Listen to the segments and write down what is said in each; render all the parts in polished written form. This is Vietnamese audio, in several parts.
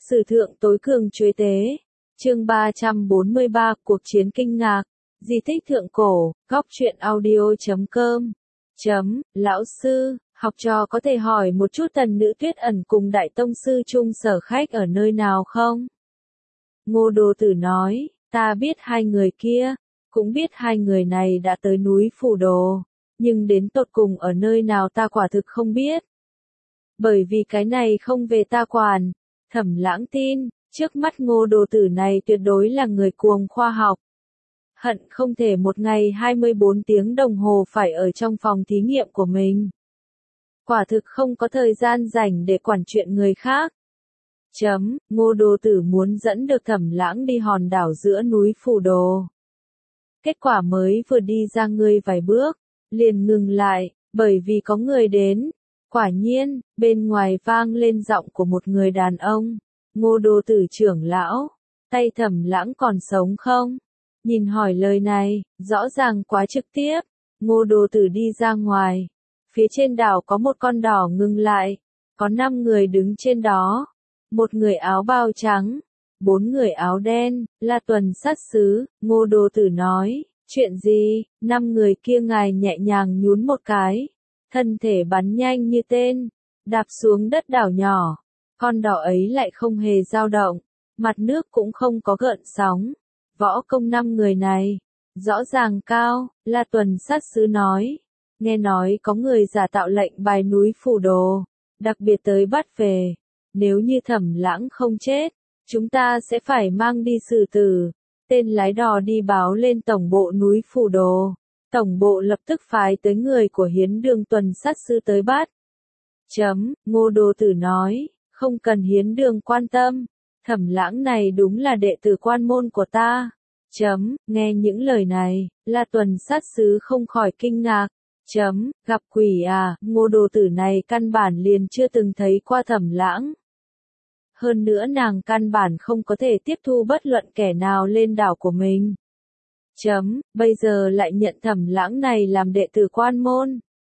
Sử thượng tối cường chuế tế. Chương 343, cuộc chiến kinh ngạc. Di tích thượng cổ, góc truyện audio.com. Lão sư, học trò có thể hỏi một chút Tần Nữ Tuyết Ẩn cùng Đại Tông sư chung sở khách ở nơi nào không? Ngô Đồ Tử nói, ta biết hai người kia, cũng biết hai người này đã tới núi Phủ Đồ, nhưng đến tột cùng ở nơi nào ta quả thực không biết. Bởi vì cái này không về ta quản. Thẩm Lãng tin, trước mắt Ngô Đồ Tử này tuyệt đối là người cuồng khoa học. Hận không thể một ngày 24 tiếng đồng hồ phải ở trong phòng thí nghiệm của mình. Quả thực không có thời gian rảnh để quản chuyện người khác. Ngô Đồ Tử muốn dẫn được Thẩm Lãng đi hòn đảo giữa núi Phủ Đồ. Kết quả mới vừa đi ra người vài bước, liền ngừng lại, bởi vì có người đến. Quả nhiên, bên ngoài vang lên giọng của một người đàn ông. Ngô Đồ Tử trưởng lão, tay Thẩm Lãng còn sống không? Nhìn hỏi lời này, rõ ràng quá trực tiếp. Ngô Đồ Tử đi ra ngoài. Phía trên đảo có một con đỏ ngừng lại. Có 5 người đứng trên đó. Một người áo bào trắng, 4 người áo đen, là tuần sát sứ. Ngô Đồ Tử nói, chuyện gì? 5 người kia ngài nhẹ nhàng nhún một cái. Thân thể bắn nhanh như tên, đạp xuống đất đảo nhỏ. Con đỏ ấy lại không hề dao động, mặt nước cũng không có gợn sóng. Võ công 5 người này, rõ ràng cao, là tuần sát sứ nói. Nghe nói có người giả tạo lệnh bài núi Phủ Đồ, đặc biệt tới bắt về. Nếu như Thẩm Lãng không chết, chúng ta sẽ phải mang đi xử tử. Tên lái đò đi báo lên tổng bộ núi Phủ Đồ. Tổng bộ lập tức phái tới người của Hiến Đường tuần sát sư tới bắt. Ngô Đồ Tử nói, không cần Hiến Đường quan tâm. Thẩm Lãng này đúng là đệ tử quan môn của ta. Nghe những lời này, là tuần sát sứ không khỏi kinh ngạc. Gặp quỷ à, Ngô Đồ Tử này căn bản liền chưa từng thấy qua Thẩm Lãng. Hơn nữa nàng căn bản không có thể tiếp thu bất luận kẻ nào lên đảo của mình. Bây giờ lại nhận Thẩm Lãng này làm đệ tử quan môn.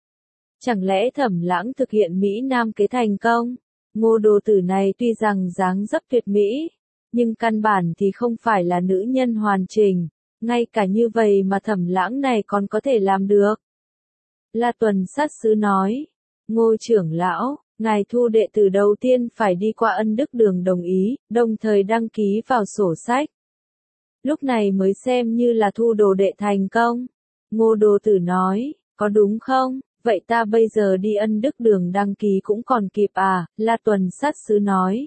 Chẳng lẽ Thẩm Lãng thực hiện Mỹ Nam kế thành công? Ngô Đồ Tử này tuy rằng dáng dấp tuyệt mỹ, nhưng căn bản thì không phải là nữ nhân hoàn chỉnh, ngay cả như vậy mà Thẩm Lãng này còn có thể làm được. La tuần sát sứ nói, Ngô trưởng lão, ngài thu đệ tử đầu tiên phải đi qua Ân Đức Đường đồng ý, đồng thời đăng ký vào sổ sách. Lúc này mới xem như là thu đồ đệ thành công. Ngô Đồ Tử nói, có đúng không? Vậy ta bây giờ đi Ân Đức Đường đăng ký cũng còn kịp à? La tuần sát sứ nói.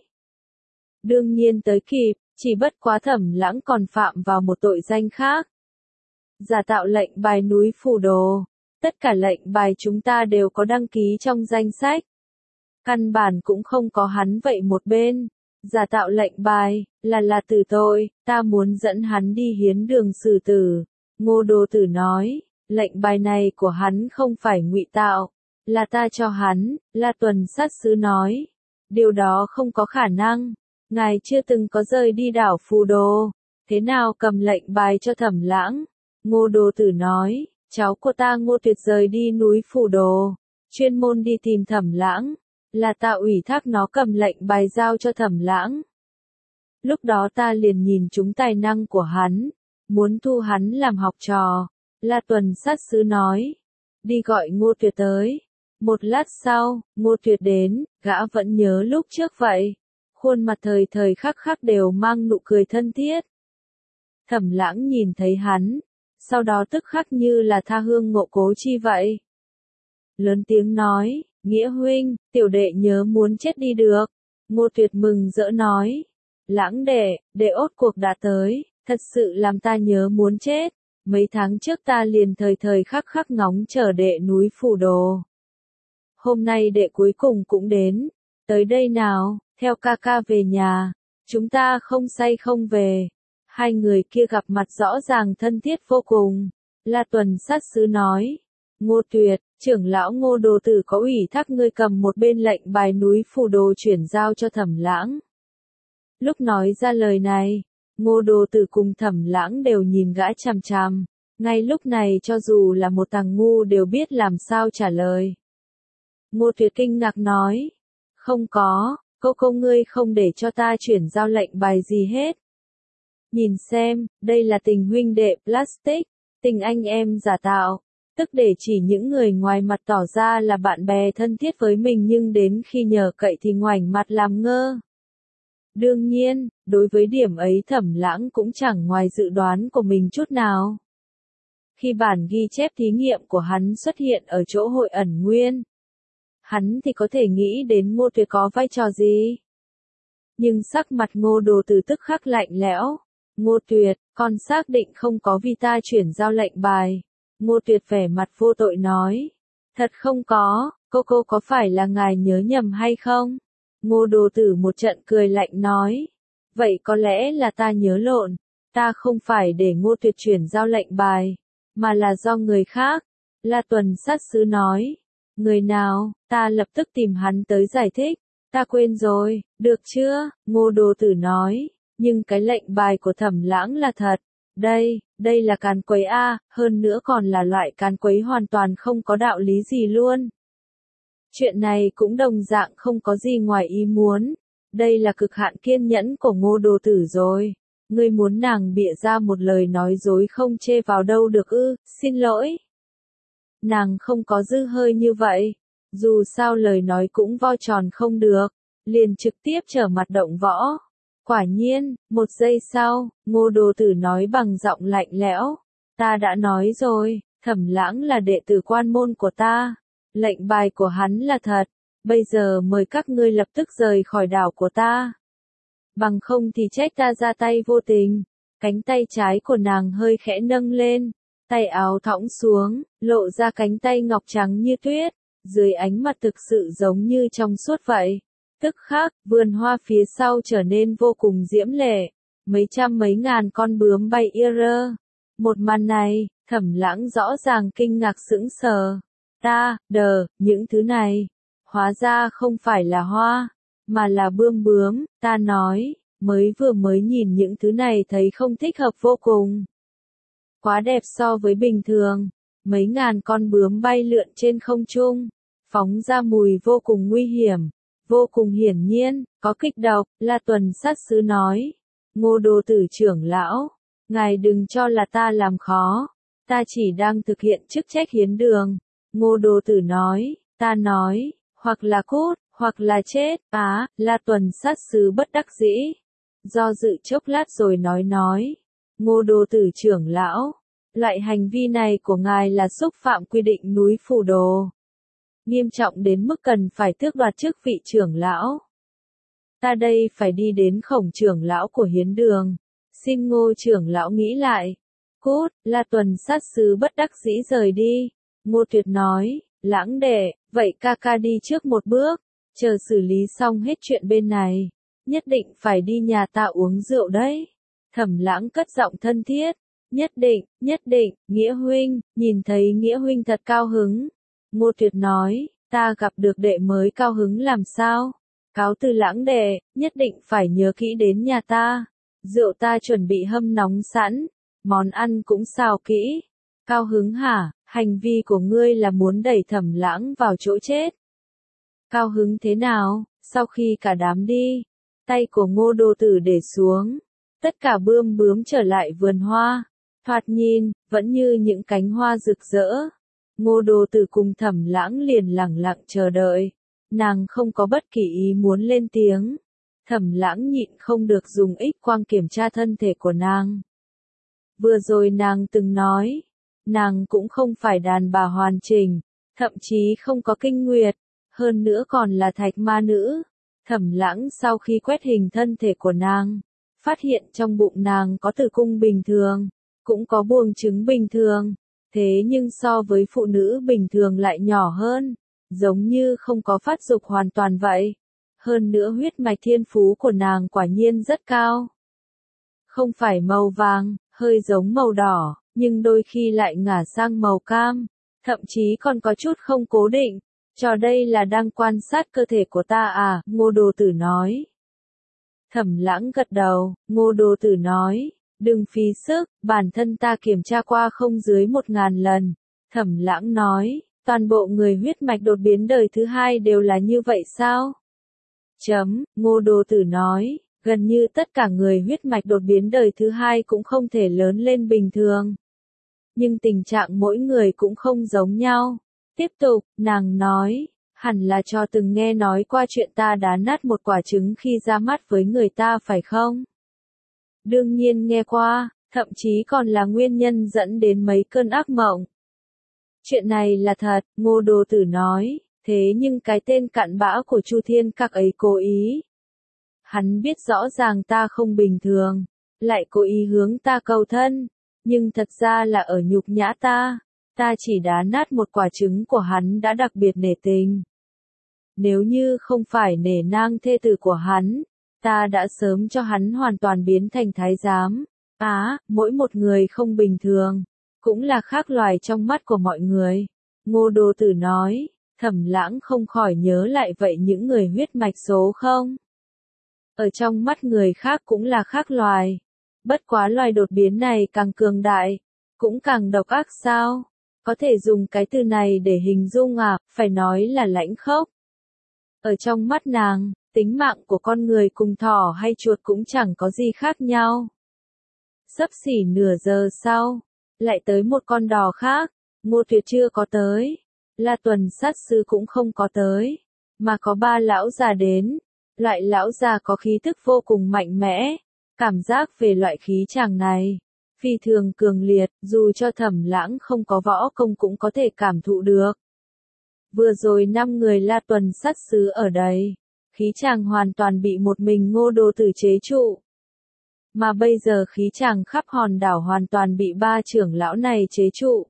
Đương nhiên tới kịp, chỉ bất quá Thẩm Lãng còn phạm vào một tội danh khác. Giả tạo lệnh bài núi Phủ Đồ. Tất cả lệnh bài chúng ta đều có đăng ký trong danh sách. Căn bản cũng không có hắn vậy một bên. Giả tạo lệnh bài, là tử tội, ta muốn dẫn hắn đi Hiến Đường xử tử. Ngô Đồ Tử nói, lệnh bài này của hắn không phải ngụy tạo, là ta cho hắn, là tuần sát sứ nói. Điều đó không có khả năng, ngài chưa từng có rời đi đảo Phủ Đồ, thế nào cầm lệnh bài cho Thẩm Lãng? Ngô Đồ Tử nói, cháu của ta Ngô Tuyệt rời đi núi Phủ Đồ, chuyên môn đi tìm Thẩm Lãng. Là ta ủy thác nó cầm lệnh bài giao cho Thẩm Lãng. Lúc đó ta liền nhìn trúng tài năng của hắn, muốn thu hắn làm học trò. La tuần sát sứ nói, đi gọi Ngô Tuyệt tới. Một lát sau, Ngô Tuyệt đến, gã vẫn nhớ lúc trước vậy. Khuôn mặt thời thời khắc khắc đều mang nụ cười thân thiết. Thẩm Lãng nhìn thấy hắn, sau đó tức khắc như là tha hương ngộ cố chi vậy. Lớn tiếng nói, Nghĩa huynh, tiểu đệ nhớ muốn chết đi được. Ngô Tuyệt mừng rỡ nói, Lãng đệ ốt cuộc đã tới, thật sự làm ta nhớ muốn chết. Mấy tháng trước ta liền thời thời khắc khắc ngóng chờ đệ núi Phủ Đồ. Hôm nay đệ cuối cùng cũng đến, tới đây nào, theo ca ca về nhà, chúng ta không say không về. Hai người kia gặp mặt rõ ràng thân thiết vô cùng. La tuần sát sứ nói, Ngô Tuyệt, trưởng lão Ngô Đồ Tử có ủy thác ngươi cầm một bên lệnh bài núi Phủ Đồ chuyển giao cho Thẩm Lãng. Lúc nói ra lời này, Ngô Đồ Tử cùng Thẩm Lãng đều nhìn gã chằm chằm. Ngay lúc này cho dù là một thằng ngu đều biết làm sao trả lời. Ngô Tuyệt kinh ngạc nói, không có, Cô ngươi không để cho ta chuyển giao lệnh bài gì hết. Nhìn xem, đây là tình huynh đệ plastic, tình anh em giả tạo, tức để chỉ những người ngoài mặt tỏ ra là bạn bè thân thiết với mình nhưng đến khi nhờ cậy thì ngoảnh mặt làm ngơ. Đương nhiên, đối với điểm ấy Thẩm Lãng cũng chẳng ngoài dự đoán của mình chút nào. Khi bản ghi chép thí nghiệm của hắn xuất hiện ở chỗ hội ẩn nguyên, hắn thì có thể nghĩ đến Ngô Tuyệt có vai trò gì. Nhưng sắc mặt Ngô Đồ Tử tức khắc lạnh lẽo. Ngô Tuyệt, con xác định không có vì ta chuyển giao lệnh bài. Ngô Tuyệt vẻ mặt vô tội nói. Thật không có, cô có phải là ngài nhớ nhầm hay không? Ngô Đồ Tử một trận cười lạnh nói. Vậy có lẽ là ta nhớ lộn, ta không phải để Ngô Tuyệt chuyển giao lệnh bài, mà là do người khác. La Tuần sát sứ nói. Người nào, ta lập tức tìm hắn tới giải thích. Ta quên rồi, được chưa? Ngô Đồ Tử nói. Nhưng cái lệnh bài của Thẩm Lãng là thật. Đây là càn quấy a, hơn nữa còn là loại càn quấy hoàn toàn không có đạo lý gì luôn. Chuyện này cũng đồng dạng không có gì ngoài ý muốn. Đây là cực hạn kiên nhẫn của Ngô Đồ Tử rồi. Ngươi muốn nàng bịa ra một lời nói dối không chê vào đâu được ư, xin lỗi. Nàng không có dư hơi như vậy. Dù sao lời nói cũng vo tròn không được. Liền trực tiếp trở mặt động võ. Quả nhiên, một giây sau, Ngô Đồ Tử nói bằng giọng lạnh lẽo. Ta đã nói rồi, Thẩm Lãng là đệ tử quan môn của ta. Lệnh bài của hắn là thật. Bây giờ mời các ngươi lập tức rời khỏi đảo của ta. Bằng không thì trách ta ra tay vô tình. Cánh tay trái của nàng hơi khẽ nâng lên. Tay áo thõng xuống, lộ ra cánh tay ngọc trắng như tuyết. Dưới ánh mặt thực sự giống như trong suốt vậy. Tức khắc, vườn hoa phía sau trở nên vô cùng diễm lệ. Mấy trăm mấy ngàn con bướm bay ia rơ. Một màn này, Thẩm Lãng rõ ràng kinh ngạc sững sờ. Những thứ này, hóa ra không phải là hoa, mà là bướm, ta nói, mới nhìn những thứ này thấy không thích hợp vô cùng. Quá đẹp so với bình thường, mấy ngàn con bướm bay lượn trên không trung, phóng ra mùi vô cùng nguy hiểm, vô cùng hiển nhiên, có kịch độc, La Tuần sát sứ nói. Ngô Đồ Tử trưởng lão, ngài đừng cho là ta làm khó, ta chỉ đang thực hiện chức trách hiến đường. Ngô Đồ Tử nói, ta nói, hoặc là cút, hoặc là chết, La Tuần sát sứ bất đắc dĩ. Do dự chốc lát rồi nói, Ngô Đồ Tử trưởng lão, loại hành vi này của ngài là xúc phạm quy định núi Phủ Đồ. Nghiêm trọng đến mức cần phải tước đoạt chức vị trưởng lão. Ta đây phải đi đến Khổng trưởng lão của hiến đường. Xin Ngô trưởng lão nghĩ lại. Cút, La Tuần sát sứ bất đắc dĩ rời đi. Ngô Tuyệt nói, Lãng đệ, vậy ca đi trước một bước, chờ xử lý xong hết chuyện bên này. Nhất định phải đi nhà ta uống rượu đấy. Thẩm Lãng cất giọng thân thiết. Nhất định, Nghĩa huynh, nhìn thấy Nghĩa huynh thật cao hứng. Ngô Tuyệt nói, ta gặp được đệ mới cao hứng làm sao? Cáo từ Lãng đệ, nhất định phải nhớ kỹ đến nhà ta. Rượu ta chuẩn bị hâm nóng sẵn, món ăn cũng xào kỹ. Cao hứng hả? Hành vi của ngươi là muốn đẩy Thẩm Lãng vào chỗ chết. Cao hứng thế nào? Sau khi cả đám đi, tay của Ngô Đồ Tử để xuống. Tất cả bướm trở lại vườn hoa. Thoạt nhìn, vẫn như những cánh hoa rực rỡ. Ngô Đồ Tử cùng Thẩm Lãng liền lặng lặng chờ đợi. Nàng không có bất kỳ ý muốn lên tiếng. Thẩm Lãng nhịn không được dùng X quang kiểm tra thân thể của nàng. Vừa rồi nàng từng nói, nàng cũng không phải đàn bà hoàn chỉnh, thậm chí không có kinh nguyệt, hơn nữa còn là thạch ma nữ. Thẩm Lãng sau khi quét hình thân thể của nàng, phát hiện trong bụng nàng có tử cung bình thường, cũng có buồng trứng bình thường, thế nhưng so với phụ nữ bình thường lại nhỏ hơn, giống như không có phát dục hoàn toàn vậy. Hơn nữa huyết mạch thiên phú của nàng quả nhiên rất cao. Không phải màu vàng, hơi giống màu đỏ, nhưng đôi khi lại ngả sang màu cam, thậm chí còn có chút không cố định. Cho đây là đang quan sát cơ thể của ta à, Ngô Đồ Tử nói. Thẩm Lãng gật đầu, Ngô Đồ Tử nói, đừng phí sức, bản thân ta kiểm tra qua không dưới 1000 lần. Thẩm Lãng nói, toàn bộ người huyết mạch đột biến đời thứ hai đều là như vậy sao? Ngô Đồ Tử nói, gần như tất cả người huyết mạch đột biến đời thứ hai cũng không thể lớn lên bình thường. Nhưng tình trạng mỗi người cũng không giống nhau. Tiếp tục, nàng nói, hẳn là cho từng nghe nói qua chuyện ta đá nát một quả trứng khi ra mắt với người ta phải không? Đương nhiên nghe qua, thậm chí còn là nguyên nhân dẫn đến mấy cơn ác mộng. Chuyện này là thật, Ngô Đồ Tử nói, thế nhưng cái tên cặn bã của Chu Thiên Các ấy cố ý. Hắn biết rõ ràng ta không bình thường, lại cố ý hướng ta cầu thân, nhưng thật ra là ở nhục nhã ta. Ta chỉ đá nát một quả trứng của hắn đã đặc biệt nể tình. Nếu như không phải nể nang thê tử của hắn, ta đã sớm cho hắn hoàn toàn biến thành thái giám. Mỗi một người không bình thường, cũng là khác loài trong mắt của mọi người. Ngô Đồ Tử nói, Thẩm Lãng không khỏi nhớ lại vậy những người huyết mạch số không? Ở trong mắt người khác cũng là khác loài. Bất quá loài đột biến này càng cường đại, cũng càng độc ác sao? Có thể dùng cái từ này để hình dung phải nói là lãnh khốc. Ở trong mắt nàng, tính mạng của con người cùng thỏ hay chuột cũng chẳng có gì khác nhau. Xấp xỉ nửa giờ sau, lại tới một con đò khác, Ngô Tuyệt chưa có tới, La Tuần sát sư cũng không có tới, mà có ba lão già đến. Loại lão già có khí thức vô cùng mạnh mẽ, cảm giác về loại khí chàng này phi thường cường liệt, dù cho Thẩm Lãng không có võ công cũng có thể cảm thụ được. Vừa rồi 5 người La Tuần sát sứ ở đây, khí chàng hoàn toàn bị một mình Ngô Đồ Tử chế trụ. Mà bây giờ khí chàng khắp hòn đảo hoàn toàn bị ba trưởng lão này chế trụ.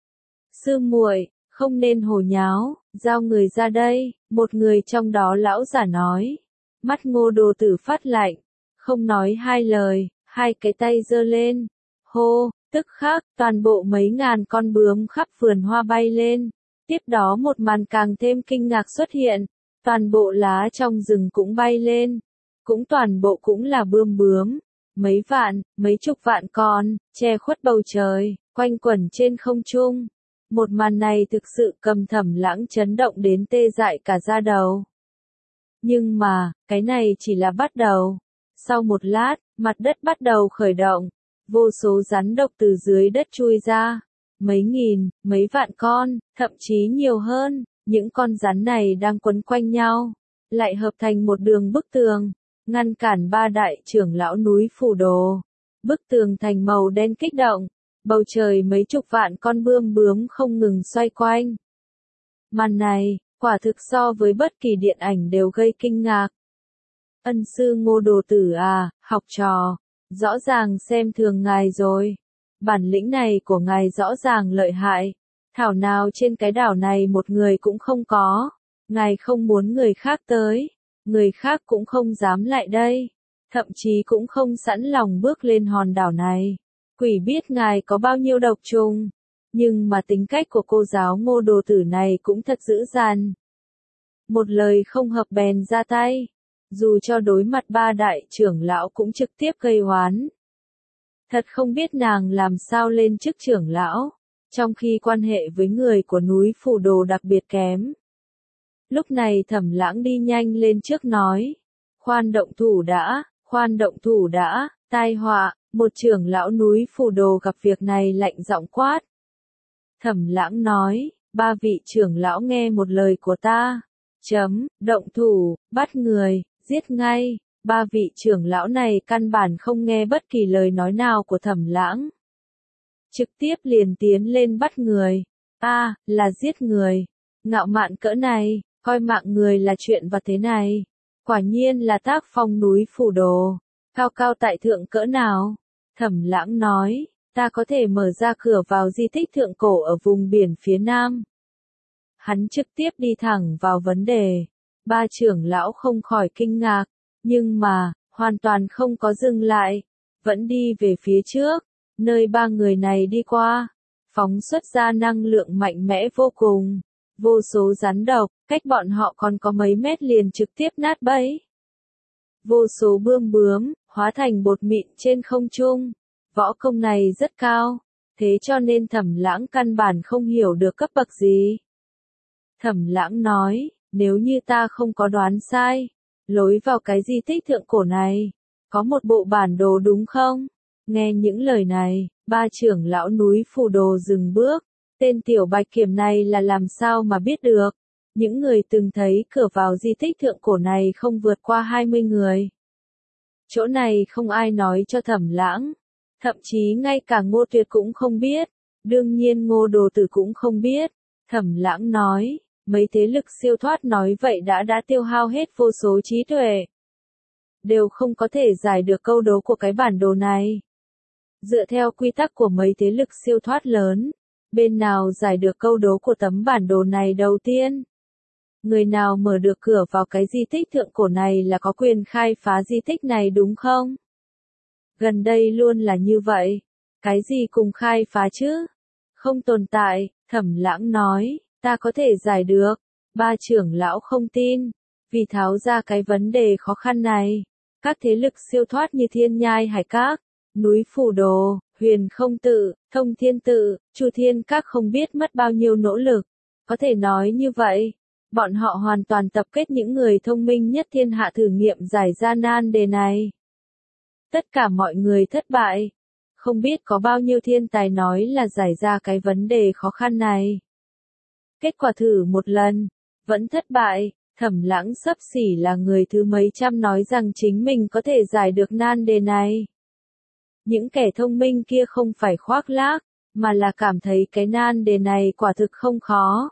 Sư muội, không nên hồ nháo, giao người ra đây, một người trong đó lão giả nói. Mắt Ngô Đồ Tử phát lạnh, không nói hai lời, hai cái tay giơ lên. Hô, tức khắc, toàn bộ mấy ngàn con bướm khắp vườn hoa bay lên. Tiếp đó một màn càng thêm kinh ngạc xuất hiện, toàn bộ lá trong rừng cũng bay lên. Cũng toàn bộ cũng là bướm, mấy vạn, mấy chục vạn con, che khuất bầu trời, quanh quẩn trên không trung. Một màn này thực sự cầm Thẩm Lãng chấn động đến tê dại cả da đầu. Nhưng mà, cái này chỉ là bắt đầu. Sau một lát, mặt đất bắt đầu khởi động. Vô số rắn độc từ dưới đất chui ra. Mấy nghìn, mấy vạn con, thậm chí nhiều hơn. Những con rắn này đang quấn quanh nhau. Lại hợp thành một đường bức tường. Ngăn cản ba đại trưởng lão núi Phù Đồ. Bức tường thành màu đen kích động. Bầu trời mấy chục vạn con bướm không ngừng xoay quanh. Màn này, quả thực so với bất kỳ điện ảnh đều gây kinh ngạc. Ân sư Ngô Đồ Tử học trò, rõ ràng xem thường ngài rồi. Bản lĩnh này của ngài rõ ràng lợi hại. Thảo nào trên cái đảo này một người cũng không có. Ngài không muốn người khác tới. Người khác cũng không dám lại đây. Thậm chí cũng không sẵn lòng bước lên hòn đảo này. Quỷ biết ngài có bao nhiêu độc trùng. Nhưng mà tính cách của cô giáo Ngô Đồ Tử này cũng thật dữ dằn. Một lời không hợp bèn ra tay. Dù cho đối mặt ba đại trưởng lão cũng trực tiếp gây oán. Thật không biết nàng làm sao lên chức trưởng lão, trong khi quan hệ với người của núi Phù Đồ đặc biệt kém. Lúc này Thẩm Lãng đi nhanh lên trước nói. Khoan động thủ đã, tai họa, một trưởng lão núi Phù Đồ gặp việc này lạnh giọng quát. Thẩm Lãng nói, ba vị trưởng lão nghe một lời của ta. Động thủ, bắt người, giết ngay. Ba vị trưởng lão này căn bản không nghe bất kỳ lời nói nào của Thẩm Lãng. Trực tiếp liền tiến lên bắt người. Là giết người. Ngạo mạn cỡ này, coi mạng người là chuyện vặt thế này. Quả nhiên là tác phong núi Phù Đồ. Cao cao tại thượng cỡ nào? Thẩm Lãng nói, ta có thể mở ra cửa vào di tích thượng cổ ở vùng biển phía nam. Hắn trực tiếp đi thẳng vào vấn đề. Ba trưởng lão không khỏi kinh ngạc, nhưng mà, hoàn toàn không có dừng lại, vẫn đi về phía trước, nơi ba người này đi qua, phóng xuất ra năng lượng mạnh mẽ vô cùng, vô số rắn độc, cách bọn họ còn có mấy mét liền trực tiếp nát bấy. Vô số bướm, hóa thành bột mịn trên không trung, võ công này rất cao, thế cho nên Thẩm Lãng căn bản không hiểu được cấp bậc gì. Thẩm Lãng nói, nếu như ta không có đoán sai, Lối vào cái di tích thượng cổ này, có một bộ bản đồ đúng không? Nghe những lời này, ba trưởng lão núi Phù Đồ dừng bước. Tên tiểu bạch kiểm này là làm sao mà biết được? Những người từng thấy cửa vào di tích thượng cổ này không vượt qua 20 người. Chỗ này không ai nói cho Thẩm Lãng. Thậm chí ngay cả Ngô Tuyệt cũng không biết. Đương nhiên Ngô Đồ Tử cũng không biết. Thẩm Lãng nói, mấy thế lực siêu thoát nói vậy đã tiêu hao hết vô số trí tuệ. Đều không có thể giải được câu đố của cái bản đồ này. Dựa theo quy tắc của mấy thế lực siêu thoát lớn, bên nào giải được câu đố của tấm bản đồ này đầu tiên? Người nào mở được cửa vào cái di tích thượng cổ này là có quyền khai phá di tích này đúng không? Gần đây luôn là như vậy. Cái gì cùng khai phá chứ? Không tồn tại, Thẩm Lãng nói, ta có thể giải được. Ba trưởng lão không tin. Vì tháo ra cái vấn đề khó khăn này, các thế lực siêu thoát như Thiên Nhai Hải Các, núi Phù Đồ, Huyền Không Tự, Thông Thiên Tự, Chu Thiên Các không biết mất bao nhiêu nỗ lực. Có thể nói như vậy, bọn họ hoàn toàn tập kết những người thông minh nhất thiên hạ thử nghiệm giải ra nan đề này. Tất cả mọi người thất bại. Không biết có bao nhiêu thiên tài nói là giải ra cái vấn đề khó khăn này. Kết quả thử một lần, vẫn thất bại. Thẩm Lãng xấp xỉ là người thứ mấy trăm nói rằng chính mình có thể giải được nan đề này. Những kẻ thông minh kia không phải khoác lác, mà là cảm thấy cái nan đề này quả thực không khó.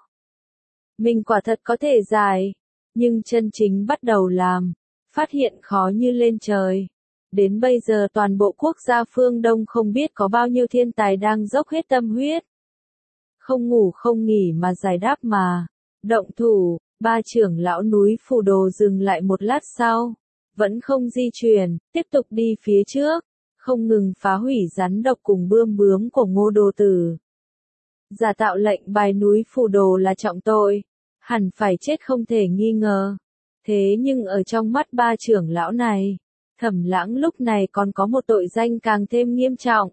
Mình quả thật có thể giải, nhưng chân chính bắt đầu làm, phát hiện khó như lên trời. Đến bây giờ toàn bộ quốc gia phương Đông không biết có bao nhiêu thiên tài đang dốc hết tâm huyết. Không ngủ không nghỉ mà giải đáp mà. Động thủ, ba trưởng lão núi Phù Đồ dừng lại một lát sau. Vẫn không di chuyển, tiếp tục đi phía trước. Không ngừng phá hủy rắn độc cùng bươm bướm của Ngô Đồ Tử. Giả tạo lệnh bài núi Phù Đồ là trọng tội. Hẳn phải chết không thể nghi ngờ. Thế nhưng ở trong mắt ba trưởng lão này, Thẩm Lãng lúc này còn có một tội danh càng thêm nghiêm trọng.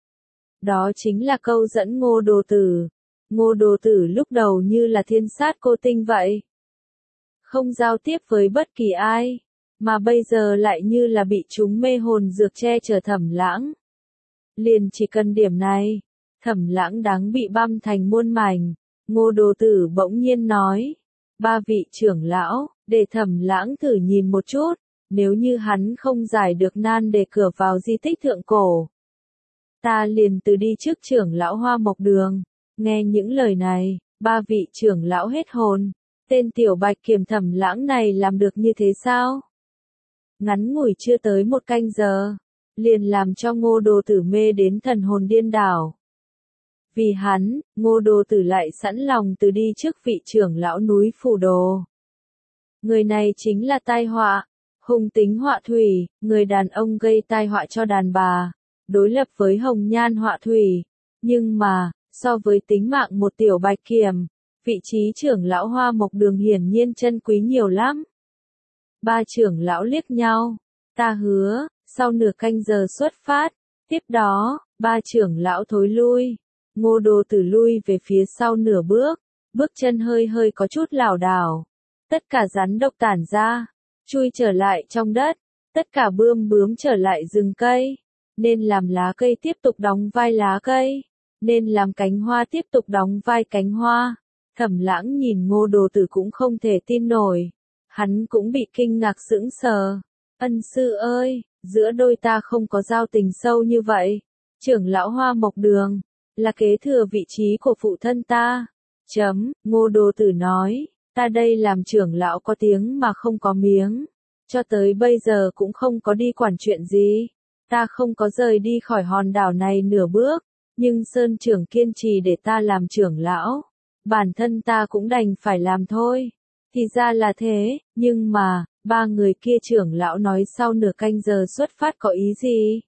Đó chính là câu dẫn Ngô Đồ Tử. Ngô Đồ Tử lúc đầu như là thiên sát cô tinh vậy. Không giao tiếp với bất kỳ ai, mà bây giờ lại như là bị chúng mê hồn dược che chở Thẩm Lãng. Liền chỉ cần điểm này, Thẩm Lãng đáng bị băm thành muôn mảnh. Ngô Đồ Tử bỗng nhiên nói, ba vị trưởng lão, để Thẩm Lãng thử nhìn một chút, nếu như hắn không giải được nan đề cửa vào di tích thượng cổ. Ta liền từ đi trước trưởng lão Hoa Mộc Đường. Nghe những lời này, ba vị trưởng lão hết hồn. Tên tiểu bạch kiểm Thẩm Lãng này làm được như thế sao? Ngắn ngủi chưa tới một canh giờ, liền làm cho Ngô Đồ Tử mê đến thần hồn điên đảo. Vì hắn, Ngô Đồ Tử lại sẵn lòng từ đi trước vị trưởng lão núi Phù Đồ. Người này chính là tai họa, hung tính họa thủy, người đàn ông gây tai họa cho đàn bà, đối lập với hồng nhan họa thủy. Nhưng mà, so với tính mạng một tiểu bạch kiểm, vị trí trưởng lão Hoa Mộc Đường hiển nhiên chân quý nhiều lắm. Ba trưởng lão liếc nhau, ta hứa, sau nửa canh giờ xuất phát. Tiếp đó, ba trưởng lão thối lui. Ngô Đồ Tử lui về phía sau nửa bước, bước chân hơi hơi có chút lảo đảo. Tất cả rắn độc tản ra, chui trở lại trong đất, tất cả bươm bướm trở lại rừng cây. Nên làm lá cây tiếp tục đóng vai lá cây, nên làm cánh hoa tiếp tục đóng vai cánh hoa. Thẩm Lãng nhìn Ngô Đồ Tử cũng không thể tin nổi. Hắn cũng bị kinh ngạc sững sờ. Ân sư ơi, giữa đôi ta không có giao tình sâu như vậy. Trưởng lão Hoa Mộc Đường là kế thừa vị trí của phụ thân ta. Ngô Đồ Tử nói, ta đây làm trưởng lão có tiếng mà không có miếng. Cho tới bây giờ cũng không có đi quản chuyện gì. Ta không có rời đi khỏi hòn đảo này nửa bước. Nhưng Sơn trưởng kiên trì để ta làm trưởng lão. Bản thân ta cũng đành phải làm thôi. Thì ra là thế, nhưng mà, ba người kia trưởng lão nói sau nửa canh giờ xuất phát có ý gì?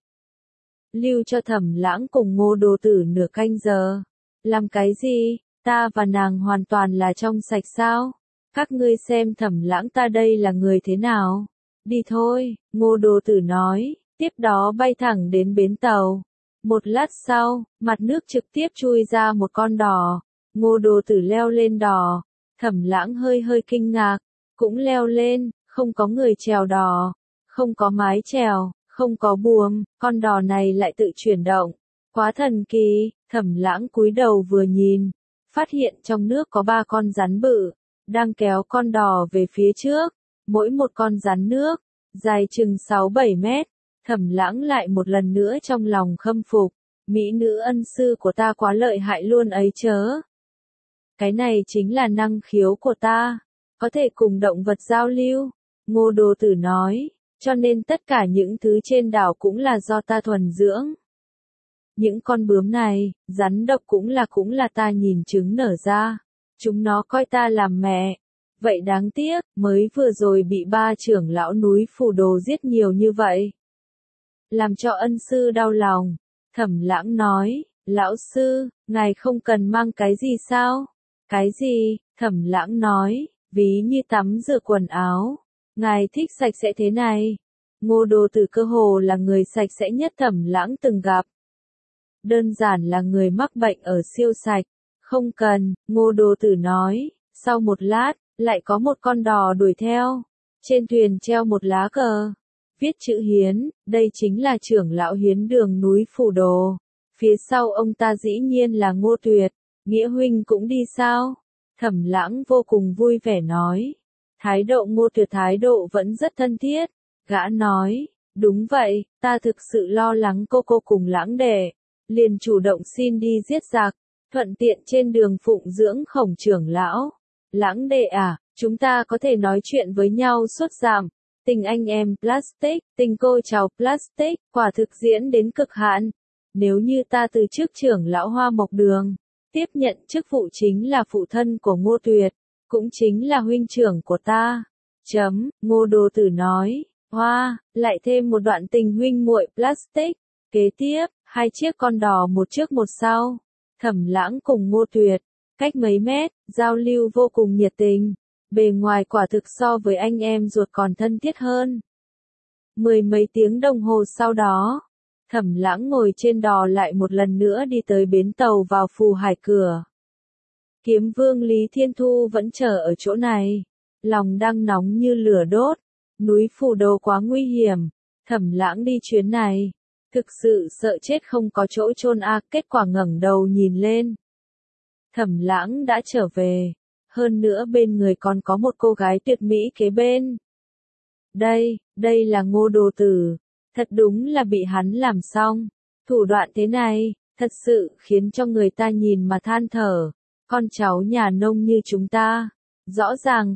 Lưu cho Thẩm Lãng cùng Ngô Đồ Tử nửa canh giờ. Làm cái gì? Ta và nàng hoàn toàn là trong sạch sao? Các ngươi xem Thẩm Lãng ta đây là người thế nào? Đi thôi, Ngô Đồ Tử nói, tiếp đó bay thẳng đến bến tàu. Một lát sau, mặt nước trực tiếp chui ra một con đò. Ngô Đồ Tử leo lên đò. Thẩm Lãng hơi hơi kinh ngạc, cũng leo lên, không có người chèo đò, không có mái chèo, không có buồm, con đò này lại tự chuyển động. Quá thần kỳ, Thẩm Lãng cúi đầu vừa nhìn, phát hiện trong nước có 3 con rắn bự, đang kéo con đò về phía trước, mỗi một con rắn nước, dài chừng 6-7 mét. Thẩm Lãng lại một lần nữa trong lòng khâm phục, mỹ nữ ân sư của ta quá lợi hại luôn ấy chớ. Cái này chính là năng khiếu của ta, có thể cùng động vật giao lưu. Ngô Đồ Tử nói, cho nên tất cả những thứ trên đảo cũng là do ta thuần dưỡng. Những con bướm này, rắn độc cũng là ta nhìn trứng nở ra. Chúng nó coi ta làm mẹ. Vậy đáng tiếc, mới vừa rồi bị 3 trưởng lão núi Phù Đồ giết nhiều như vậy. Làm cho ân sư đau lòng. Thẩm Lãng nói, lão sư, ngài không cần mang cái gì sao? Cái gì? Thẩm Lãng nói, ví như tắm rửa quần áo. Ngài thích sạch sẽ thế này. Ngô Đồ Tử cơ hồ là người sạch sẽ nhất Thẩm Lãng từng gặp. Đơn giản là người mắc bệnh ở siêu sạch. Không cần, Ngô Đồ Tử nói. Sau một lát, lại có một con đò đuổi theo. Trên thuyền treo một lá cờ. Viết chữ Hiến, đây chính là trưởng lão Hiến đường núi Phù Đồ. Phía sau ông ta dĩ nhiên là Ngô Tuyệt. Nghĩa huynh cũng đi sao? Thẩm Lãng vô cùng vui vẻ nói. Thái độ Ngô Tuyệt thái độ vẫn rất thân thiết. Gã nói, đúng vậy, ta thực sự lo lắng cô cùng Lãng đệ. Liền chủ động xin đi giết giặc, thuận tiện trên đường phụng dưỡng Khổng trưởng lão. Lãng đệ à, chúng ta có thể nói chuyện với nhau suốt giảm. Tình anh em plastic, tình cô cháu plastic, quả thực diễn đến cực hạn. Nếu như ta từ chức trưởng lão Hoa Mộc Đường, tiếp nhận chức vụ chính là phụ thân của Ngô Tuyệt, cũng chính là huynh trưởng của ta. Ngô Đồ Tử nói, hoa, lại thêm một đoạn tình huynh muội plastic. Kế tiếp, 2 chiếc con đò một trước một sau. Thẩm Lãng cùng Ngô Tuyệt, cách mấy mét, giao lưu vô cùng nhiệt tình. Bề ngoài quả thực so với anh em ruột còn thân thiết hơn. 10 mấy tiếng đồng hồ sau đó, Thẩm Lãng ngồi trên đò lại một lần nữa đi tới bến tàu vào Phù Hải cửa. Kiếm Vương Lý Thiên Thu vẫn chờ ở chỗ này, lòng đang nóng như lửa đốt. Núi Phù Đồ quá nguy hiểm, Thẩm Lãng đi chuyến này, thực sự sợ chết không có chỗ chôn a. Kết quả ngẩng đầu nhìn lên, Thẩm Lãng đã trở về. Hơn nữa bên người còn có một cô gái tuyệt mỹ kế bên. Đây là Ngô Đồ Tử. Thật đúng là bị hắn làm xong. Thủ đoạn thế này, thật sự khiến cho người ta nhìn mà than thở. Con cháu nhà nông như chúng ta, rõ ràng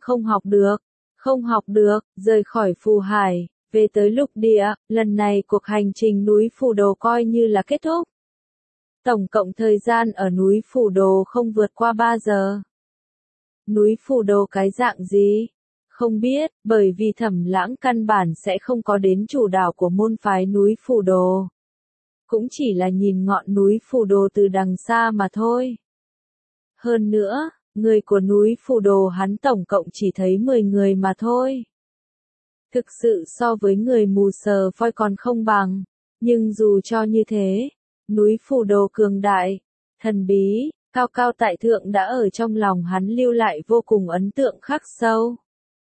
không học được, rời khỏi Phù Hải, về tới lục địa, lần này cuộc hành trình núi Phù Đồ coi như là kết thúc. Tổng cộng thời gian ở núi Phù Đồ không vượt qua 3 giờ. Núi Phù Đồ cái dạng gì? Không biết, bởi vì Thẩm Lãng căn bản sẽ không có đến chủ đảo của môn phái núi Phù Đồ. Cũng chỉ là nhìn ngọn núi Phù Đồ từ đằng xa mà thôi. Hơn nữa, người của núi Phù Đồ hắn tổng cộng chỉ thấy 10 người mà thôi. Thực sự so với người mù sờ voi còn không bằng. Nhưng dù cho như thế, núi Phù Đồ cường đại, thần bí, cao cao tại thượng đã ở trong lòng hắn lưu lại vô cùng ấn tượng khắc sâu.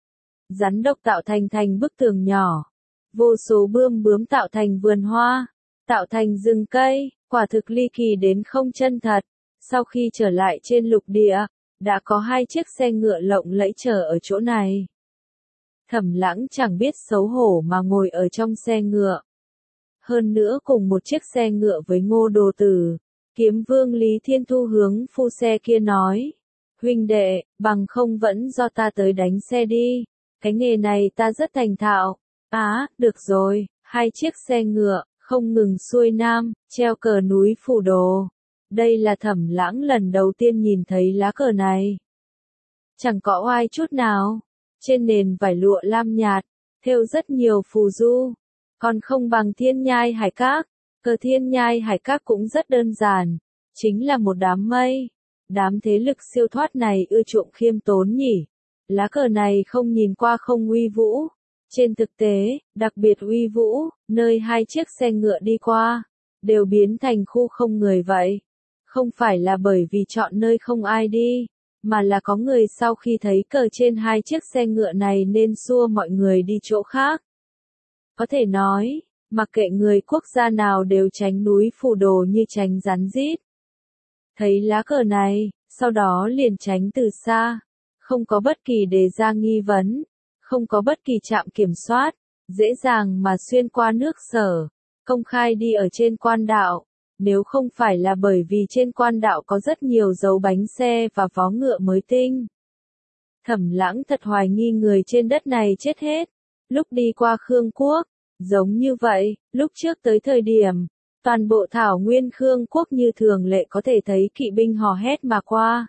Rắn độc tạo thành bức tường nhỏ, vô số bướm tạo thành vườn hoa, tạo thành rừng cây, quả thực ly kỳ đến không chân thật. Sau khi trở lại trên lục địa, đã có 2 chiếc xe ngựa lộng lẫy chờ ở chỗ này. Thẩm Lãng chẳng biết xấu hổ mà ngồi ở trong xe ngựa. Hơn nữa cùng một chiếc xe ngựa với Ngô Đồ Tử. Kiếm Vương Lý Thiên Thu hướng phu xe kia nói, huynh đệ, bằng không vẫn do ta tới đánh xe đi, cái nghề này ta rất thành thạo. Được rồi, 2 chiếc xe ngựa, không ngừng xuôi nam, treo cờ núi Phù Đồ. Đây là Thẩm Lãng lần đầu tiên nhìn thấy lá cờ này. Chẳng có oai chút nào, trên nền vải lụa lam nhạt, thêu rất nhiều phù du, còn không bằng Thiên Nhai Hải Các. Cờ Thiên Nhai Hải Các cũng rất đơn giản, chính là một đám mây. Đám thế lực siêu thoát này ưa chuộng khiêm tốn nhỉ. Lá cờ này không nhìn qua không uy vũ. Trên thực tế, đặc biệt uy vũ, nơi 2 chiếc xe ngựa đi qua, đều biến thành khu không người vậy. Không phải là bởi vì chọn nơi không ai đi, mà là có người sau khi thấy cờ trên hai chiếc xe ngựa này nên xua mọi người đi chỗ khác. Có thể nói, mặc kệ người quốc gia nào đều tránh núi Phù Đồ như tránh rắn rít. Thấy lá cờ này, sau đó liền tránh từ xa, không có bất kỳ đề ra nghi vấn, không có bất kỳ trạm kiểm soát, dễ dàng mà xuyên qua nước Sở, công khai đi ở trên quan đạo, nếu không phải là bởi vì trên quan đạo có rất nhiều dấu bánh xe và vó ngựa mới tinh. Thẩm Lãng thật hoài nghi người trên đất này chết hết, lúc đi qua Khương Quốc, giống như vậy, lúc trước tới thời điểm, toàn bộ thảo nguyên Khương Quốc như thường lệ có thể thấy kỵ binh hò hét mà qua.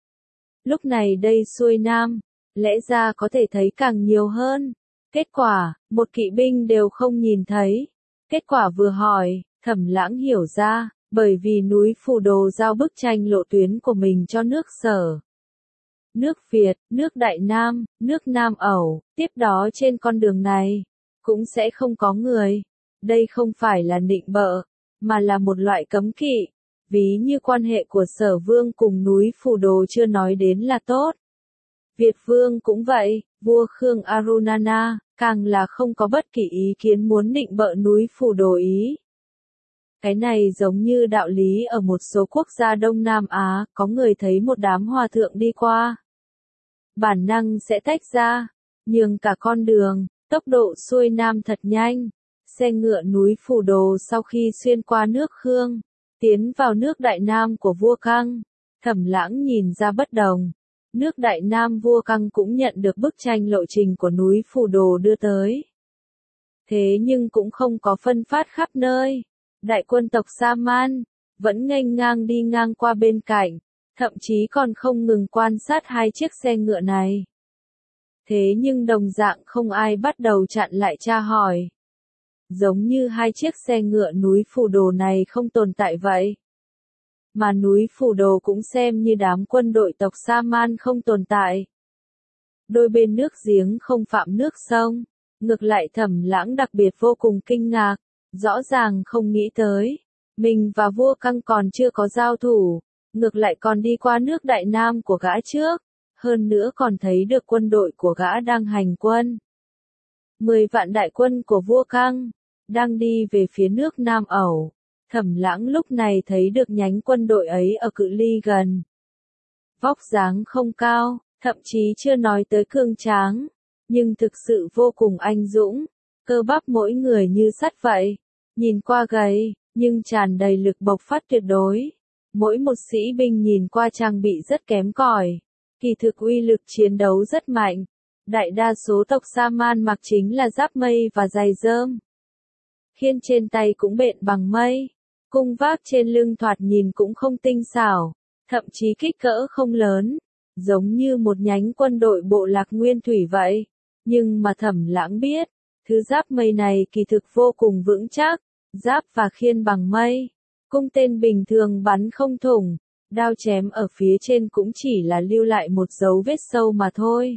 Lúc này đây xuôi nam, lẽ ra có thể thấy càng nhiều hơn. Kết quả, một kỵ binh đều không nhìn thấy. Kết quả vừa hỏi, Thẩm Lãng hiểu ra, bởi vì núi Phù Đồ giao bức tranh lộ tuyến của mình cho nước Sở. Nước Việt, nước Đại Nam, nước Nam Ẩu, tiếp đó trên con đường này, cũng sẽ không có người. Đây không phải là nịnh bợ, mà là một loại cấm kỵ. Ví như quan hệ của Sở Vương cùng núi Phù Đồ chưa nói đến là tốt. Việt Vương cũng vậy, vua Khương Arunana, càng là không có bất kỳ ý kiến muốn nịnh bợ núi Phù Đồ ý. Cái này giống như đạo lý ở một số quốc gia Đông Nam Á, có người thấy một đám hòa thượng đi qua. Bản năng sẽ tách ra, nhường cả con đường, tốc độ xuôi nam thật nhanh. Xe ngựa núi Phù Đồ sau khi xuyên qua nước Khương, tiến vào nước Đại Nam của vua Căng, Thẩm Lãng nhìn ra bất đồng. Nước Đại Nam vua Căng cũng nhận được bức tranh lộ trình của núi Phù Đồ đưa tới. Thế nhưng cũng không có phân phát khắp nơi. Đại quân tộc Sa-man vẫn nghênh ngang đi ngang qua bên cạnh, thậm chí còn không ngừng quan sát hai chiếc xe ngựa này. Thế nhưng đồng dạng không ai bắt đầu chặn lại tra hỏi. Giống như hai chiếc xe ngựa núi Phù Đồ này không tồn tại vậy. Mà núi Phù Đồ cũng xem như đám quân đội tộc Sa-man không tồn tại. Đôi bên nước giếng không phạm nước sông, ngược lại Thẩm Lãng đặc biệt vô cùng kinh ngạc, rõ ràng không nghĩ tới. Mình và vua Căng còn chưa có giao thủ, ngược lại còn đi qua nước Đại Nam của gã trước, hơn nữa còn thấy được quân đội của gã đang hành quân. 10 vạn đại quân của vua Căng đang đi về phía nước Nam Ẩu. Thẩm Lãng lúc này thấy được nhánh quân đội ấy ở cự ly gần. Vóc dáng không cao, thậm chí chưa nói tới cương tráng, nhưng thực sự vô cùng anh dũng, cơ bắp mỗi người như sắt vậy, nhìn qua gầy, nhưng tràn đầy lực bộc phát tuyệt đối. Mỗi một sĩ binh nhìn qua trang bị rất kém cỏi, kỳ thực uy lực chiến đấu rất mạnh. Đại đa số tộc Sa-man mặc chính là giáp mây và giày rơm. Khiên trên tay cũng bện bằng mây, cung vác trên lưng thoạt nhìn cũng không tinh xảo, thậm chí kích cỡ không lớn, giống như một nhánh quân đội bộ lạc nguyên thủy vậy. Nhưng mà Thẩm Lãng biết, thứ giáp mây này kỳ thực vô cùng vững chắc, giáp và khiên bằng mây, cung tên bình thường bắn không thủng, đao chém ở phía trên cũng chỉ là lưu lại một dấu vết sâu mà thôi.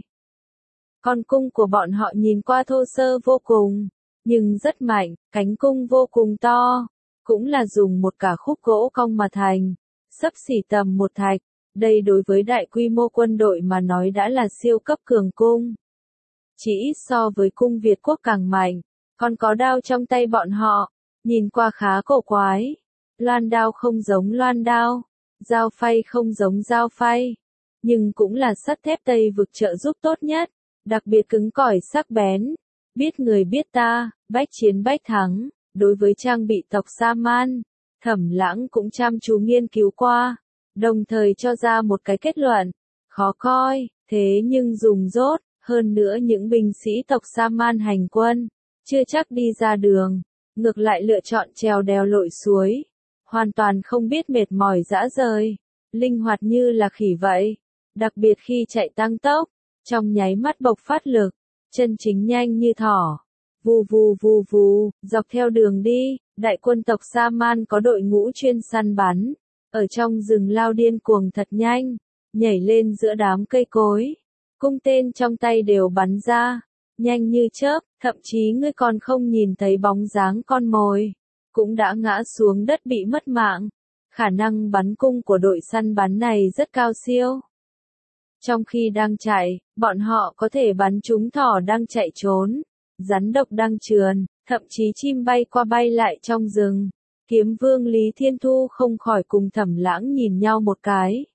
Con cung của bọn họ nhìn qua thô sơ vô cùng, nhưng rất mạnh, cánh cung vô cùng to, cũng là dùng một cả khúc gỗ cong mà thành, xấp xỉ tầm một thạch. Đây đối với đại quy mô quân đội mà nói đã là siêu cấp cường cung. Chỉ ít so với cung Việt quốc càng mạnh, còn có đao trong tay bọn họ, nhìn qua khá cổ quái. Loan đao không giống loan đao, dao phay không giống dao phay, nhưng cũng là sắt thép Tây vực trợ giúp tốt nhất, đặc biệt cứng cỏi sắc bén. Biết người biết ta, bách chiến bách thắng. Đối với trang bị tộc Sa-man, Thẩm Lãng cũng chăm chú nghiên cứu qua, đồng thời cho ra một cái kết luận, khó coi, thế nhưng dùng dốt, hơn nữa những binh sĩ tộc Sa-man hành quân, chưa chắc đi ra đường, ngược lại lựa chọn trèo đèo lội suối, hoàn toàn không biết mệt mỏi rã rời, linh hoạt như là khỉ vậy, đặc biệt khi chạy tăng tốc, trong nháy mắt bộc phát lực, chân chính nhanh như thỏ. Vù vù vù vù, dọc theo đường đi, đại quân tộc Sa-man có đội ngũ chuyên săn bắn, ở trong rừng lao điên cuồng thật nhanh, nhảy lên giữa đám cây cối, cung tên trong tay đều bắn ra, nhanh như chớp, thậm chí ngươi còn không nhìn thấy bóng dáng con mồi, cũng đã ngã xuống đất bị mất mạng. Khả năng bắn cung của đội săn bắn này rất cao siêu. Trong khi đang chạy, bọn họ có thể bắn trúng thỏ đang chạy trốn, rắn độc đang trườn, thậm chí chim bay qua bay lại trong rừng. Kiếm vương Lý Thiên Thu không khỏi cùng Thẩm Lãng nhìn nhau một cái.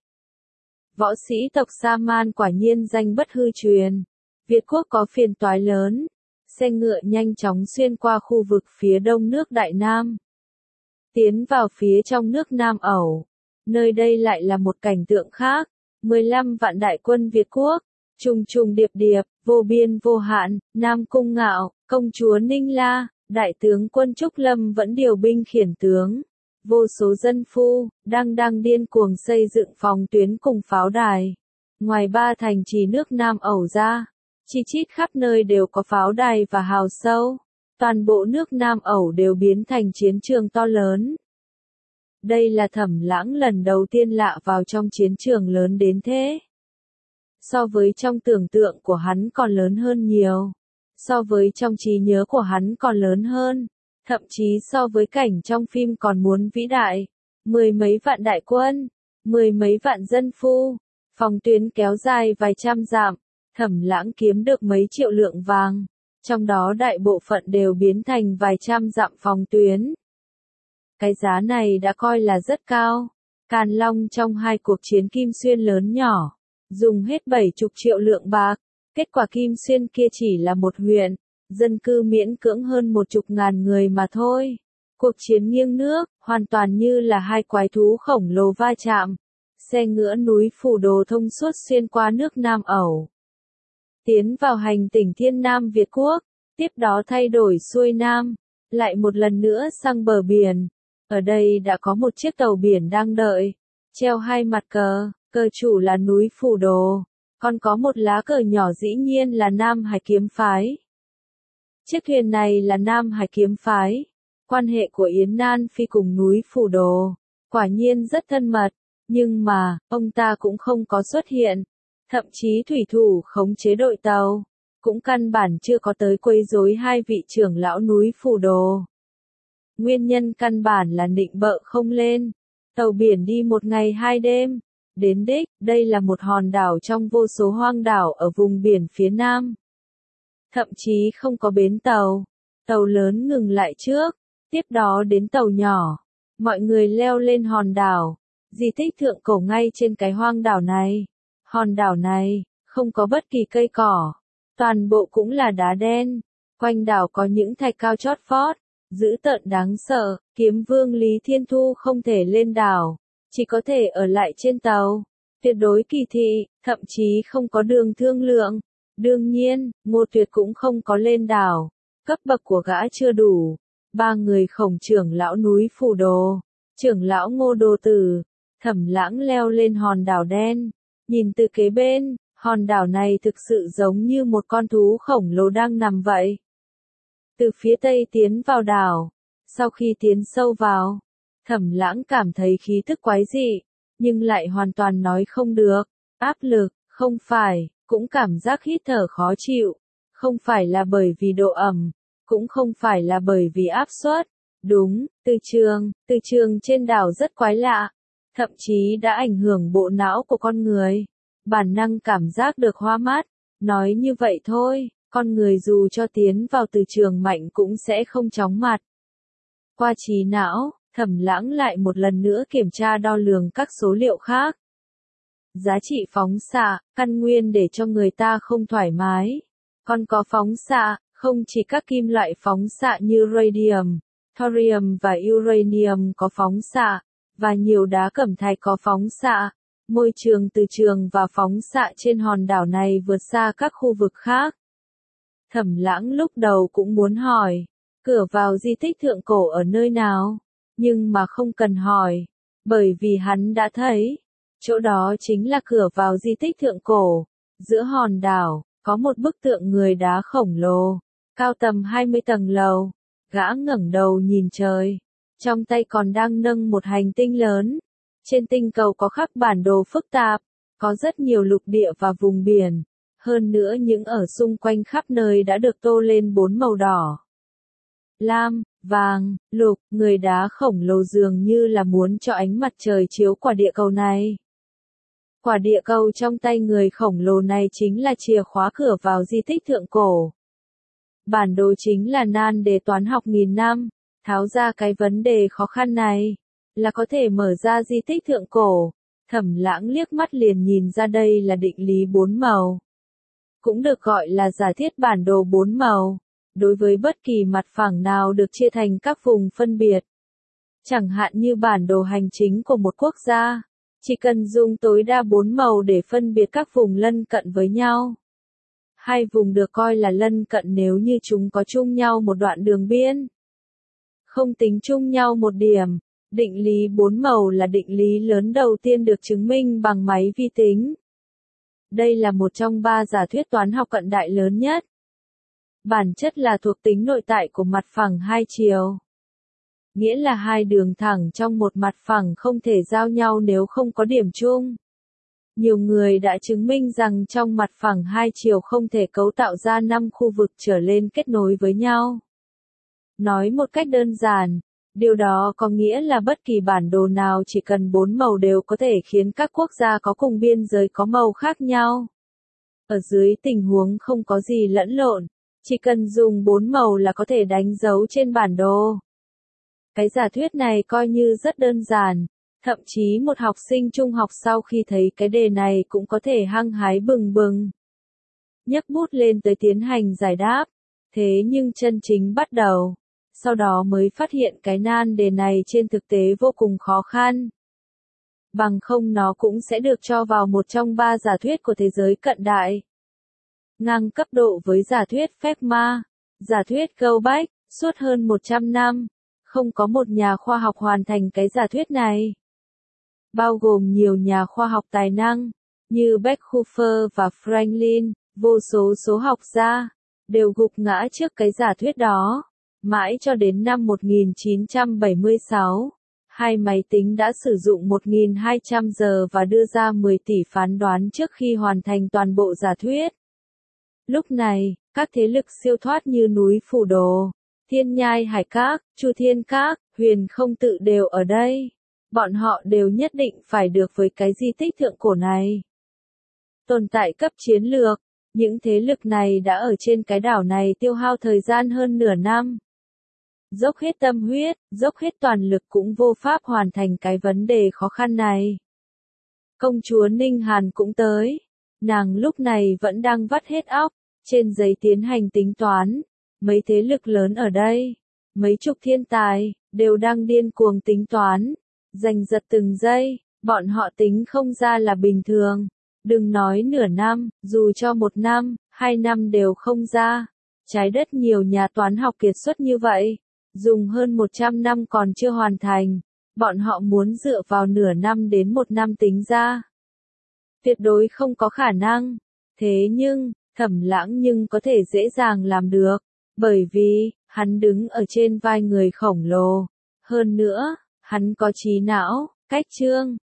Võ sĩ tộc Sa Man quả nhiên danh bất hư truyền. Việt quốc có phiền toái lớn. Xe ngựa nhanh chóng xuyên qua khu vực phía đông nước Đại Nam. Tiến vào phía trong nước Nam Ẩu. Nơi đây lại là một cảnh tượng khác. 15 vạn đại quân Việt quốc, trùng trùng điệp điệp, vô biên vô hạn, Nam Cung Ngạo, công chúa Ninh La, đại tướng quân Trúc Lâm vẫn điều binh khiển tướng. Vô số dân phu, đang điên cuồng xây dựng phòng tuyến cùng pháo đài. Ngoài ba thành trì nước Nam Ẩu ra, chi chít khắp nơi đều có pháo đài và hào sâu. Toàn bộ nước Nam Ẩu đều biến thành chiến trường to lớn. Đây là Thẩm Lãng lần đầu tiên lạ vào trong chiến trường lớn đến thế. So với trong tưởng tượng của hắn còn lớn hơn nhiều. So với trong trí nhớ của hắn còn lớn hơn. Thậm chí so với cảnh trong phim còn muốn vĩ đại. 10 mấy vạn đại quân, 10 mấy vạn dân phu, phòng tuyến kéo dài vài trăm dặm. Thẩm Lãng kiếm được mấy triệu lượng vàng. Trong đó đại bộ phận đều biến thành vài trăm dặm phòng tuyến. Cái giá này đã coi là rất cao. Càn Long trong hai cuộc chiến Kim Xuyên lớn nhỏ, dùng hết 70 triệu lượng bạc. Kết quả Kim Xuyên kia chỉ là một huyện, dân cư miễn cưỡng hơn 10.000 người mà thôi. Cuộc chiến nghiêng nước, hoàn toàn như là hai quái thú khổng lồ va chạm. Xe ngựa núi Phủ Đồ thông suốt xuyên qua nước Nam Ẩu. Tiến vào hành tỉnh Thiên Nam Việt Quốc, tiếp đó thay đổi xuôi Nam, lại một lần nữa sang bờ biển. Ở đây đã có một chiếc tàu biển đang đợi, treo hai mặt cờ, cờ chủ là núi Phủ Đồ, còn có một lá cờ nhỏ dĩ nhiên là Nam Hải Kiếm Phái. Chiếc thuyền này là Nam Hải Kiếm Phái. Quan hệ của Yến Nan Phi cùng núi Phủ Đồ, quả nhiên rất thân mật, nhưng mà, ông ta cũng không có xuất hiện. Thậm chí thủy thủ khống chế đội tàu, cũng căn bản chưa có tới quấy rối hai vị trưởng lão núi Phủ Đồ. Nguyên nhân căn bản là nịnh bợ không lên. Tàu biển đi 1 ngày 2 đêm. Đến đích, đây là một hòn đảo trong vô số hoang đảo ở vùng biển phía Nam. Thậm chí không có bến tàu. Tàu lớn ngừng lại trước, tiếp đó đến tàu nhỏ. Mọi người leo lên hòn đảo. Di tích thượng cổ ngay trên cái hoang đảo này. Hòn đảo này, không có bất kỳ cây cỏ. Toàn bộ cũng là đá đen. Quanh đảo có những thạch cao chót vót, dữ tợn đáng sợ. Kiếm vương Lý Thiên Thu không thể lên đảo, chỉ có thể ở lại trên tàu. Tuyệt đối kỳ thị, thậm chí không có đường thương lượng. Đương nhiên, Ngô Tuyệt cũng không có lên đảo. Cấp bậc của gã chưa đủ. 3 người khổng trưởng lão núi Phủ Đồ, trưởng lão Ngô Đồ Tử, Thẩm Lãng leo lên hòn đảo đen. Nhìn từ kế bên, hòn đảo này thực sự giống như một con thú khổng lồ đang nằm vậy. Từ phía tây tiến vào đảo, sau khi tiến sâu vào, Thẩm Lãng cảm thấy khí tức quái dị, nhưng lại hoàn toàn nói không được. Áp lực, không phải, cũng cảm giác hít thở khó chịu, không phải là bởi vì độ ẩm, cũng không phải là bởi vì áp suất. Đúng, từ trường trên đảo rất quái lạ, thậm chí đã ảnh hưởng bộ não của con người. Bản năng cảm giác được hoa mắt, nói như vậy thôi, con người dù cho tiến vào từ trường mạnh cũng sẽ không chóng mặt. Qua trí não, Thẩm Lãng lại một lần nữa kiểm tra đo lường các số liệu khác. Giá trị phóng xạ, căn nguyên để cho người ta không thoải mái. Còn có phóng xạ, không chỉ các kim loại phóng xạ như radium, thorium và uranium có phóng xạ, và nhiều đá cẩm thạch có phóng xạ. Môi trường từ trường và phóng xạ trên hòn đảo này vượt xa các khu vực khác. Thẩm Lãng lúc đầu cũng muốn hỏi, cửa vào di tích thượng cổ ở nơi nào, nhưng mà không cần hỏi, bởi vì hắn đã thấy, chỗ đó chính là cửa vào di tích thượng cổ. Giữa hòn đảo, có một bức tượng người đá khổng lồ, cao tầm 20 tầng lầu. Gã ngẩng đầu nhìn trời, trong tay còn đang nâng một hành tinh lớn. Trên tinh cầu có khắc bản đồ phức tạp, có rất nhiều lục địa và vùng biển. Hơn nữa những ở xung quanh khắp nơi đã được tô lên 4 màu đỏ, lam, vàng, lục. Người đá khổng lồ dường như là muốn cho ánh mặt trời chiếu qua địa cầu này. Quả địa cầu trong tay người khổng lồ này chính là chìa khóa cửa vào di tích thượng cổ. Bản đồ chính là nan đề toán học nghìn năm, tháo ra cái vấn đề khó khăn này, là có thể mở ra di tích thượng cổ. Thẩm Lãng liếc mắt liền nhìn ra đây là định lý 4 màu. Cũng được gọi là giả thiết bản đồ 4 màu, đối với bất kỳ mặt phẳng nào được chia thành các vùng phân biệt. Chẳng hạn như bản đồ hành chính của một quốc gia, chỉ cần dùng tối đa 4 màu để phân biệt các vùng lân cận với nhau. Hai vùng được coi là lân cận nếu như chúng có chung nhau một đoạn đường biên. Không tính chung nhau một điểm, định lý 4 màu là định lý lớn đầu tiên được chứng minh bằng máy vi tính. Đây là một trong 3 giả thuyết toán học cận đại lớn nhất. Bản chất là thuộc tính nội tại của mặt phẳng hai chiều. Nghĩa là hai đường thẳng trong một mặt phẳng không thể giao nhau nếu không có điểm chung. Nhiều người đã chứng minh rằng trong mặt phẳng hai chiều không thể cấu tạo ra 5 khu vực trở lên kết nối với nhau. Nói một cách đơn giản, điều đó có nghĩa là bất kỳ bản đồ nào chỉ cần 4 màu đều có thể khiến các quốc gia có cùng biên giới có màu khác nhau. Ở dưới tình huống không có gì lẫn lộn, chỉ cần dùng 4 màu là có thể đánh dấu trên bản đồ. Cái giả thuyết này coi như rất đơn giản, thậm chí một học sinh trung học sau khi thấy cái đề này cũng có thể hăng hái bừng bừng nhấc bút lên tới tiến hành giải đáp. Thế nhưng chân chính bắt đầu, sau đó mới phát hiện cái nan đề này trên thực tế vô cùng khó khăn. Bằng không nó cũng sẽ được cho vào một trong 3 giả thuyết của thế giới cận đại. Ngang cấp độ với giả thuyết Fermat, giả thuyết Goldbach, suốt hơn 100 năm, không có một nhà khoa học hoàn thành cái giả thuyết này. Bao gồm nhiều nhà khoa học tài năng, như Beckhofer và Franklin, vô số số học gia, đều gục ngã trước cái giả thuyết đó. Mãi cho đến năm 1976, hai máy tính đã sử dụng 1.200 giờ và đưa ra 10 tỷ phán đoán trước khi hoàn thành toàn bộ giả thuyết. Lúc này, các thế lực siêu thoát như núi Phủ Đồ, Thiên Nhai Hải Các, Chu Thiên Các, Huyền Không Tự đều ở đây. Bọn họ đều nhất định phải được với cái di tích thượng cổ này. Tồn tại cấp chiến lược, những thế lực này đã ở trên cái đảo này tiêu hao thời gian hơn nửa năm. Dốc hết tâm huyết, dốc hết toàn lực cũng vô pháp hoàn thành cái vấn đề khó khăn này. Công chúa Ninh Hàn cũng tới. Nàng lúc này vẫn đang vắt hết óc, trên giấy tiến hành tính toán. Mấy thế lực lớn ở đây, mấy chục thiên tài, đều đang điên cuồng tính toán. Giành giật từng giây, bọn họ tính không ra là bình thường. Đừng nói nửa năm, dù cho 1 năm, 2 năm đều không ra. Trái đất nhiều nhà toán học kiệt xuất như vậy, dùng hơn 100 năm còn chưa hoàn thành. Bọn họ muốn dựa vào nửa năm đến 1 năm tính ra. Tuyệt đối không có khả năng. Thế nhưng, Thẩm Lãng nhưng có thể dễ dàng làm được. Bởi vì, hắn đứng ở trên vai người khổng lồ. Hơn nữa, hắn có trí não, cách chương,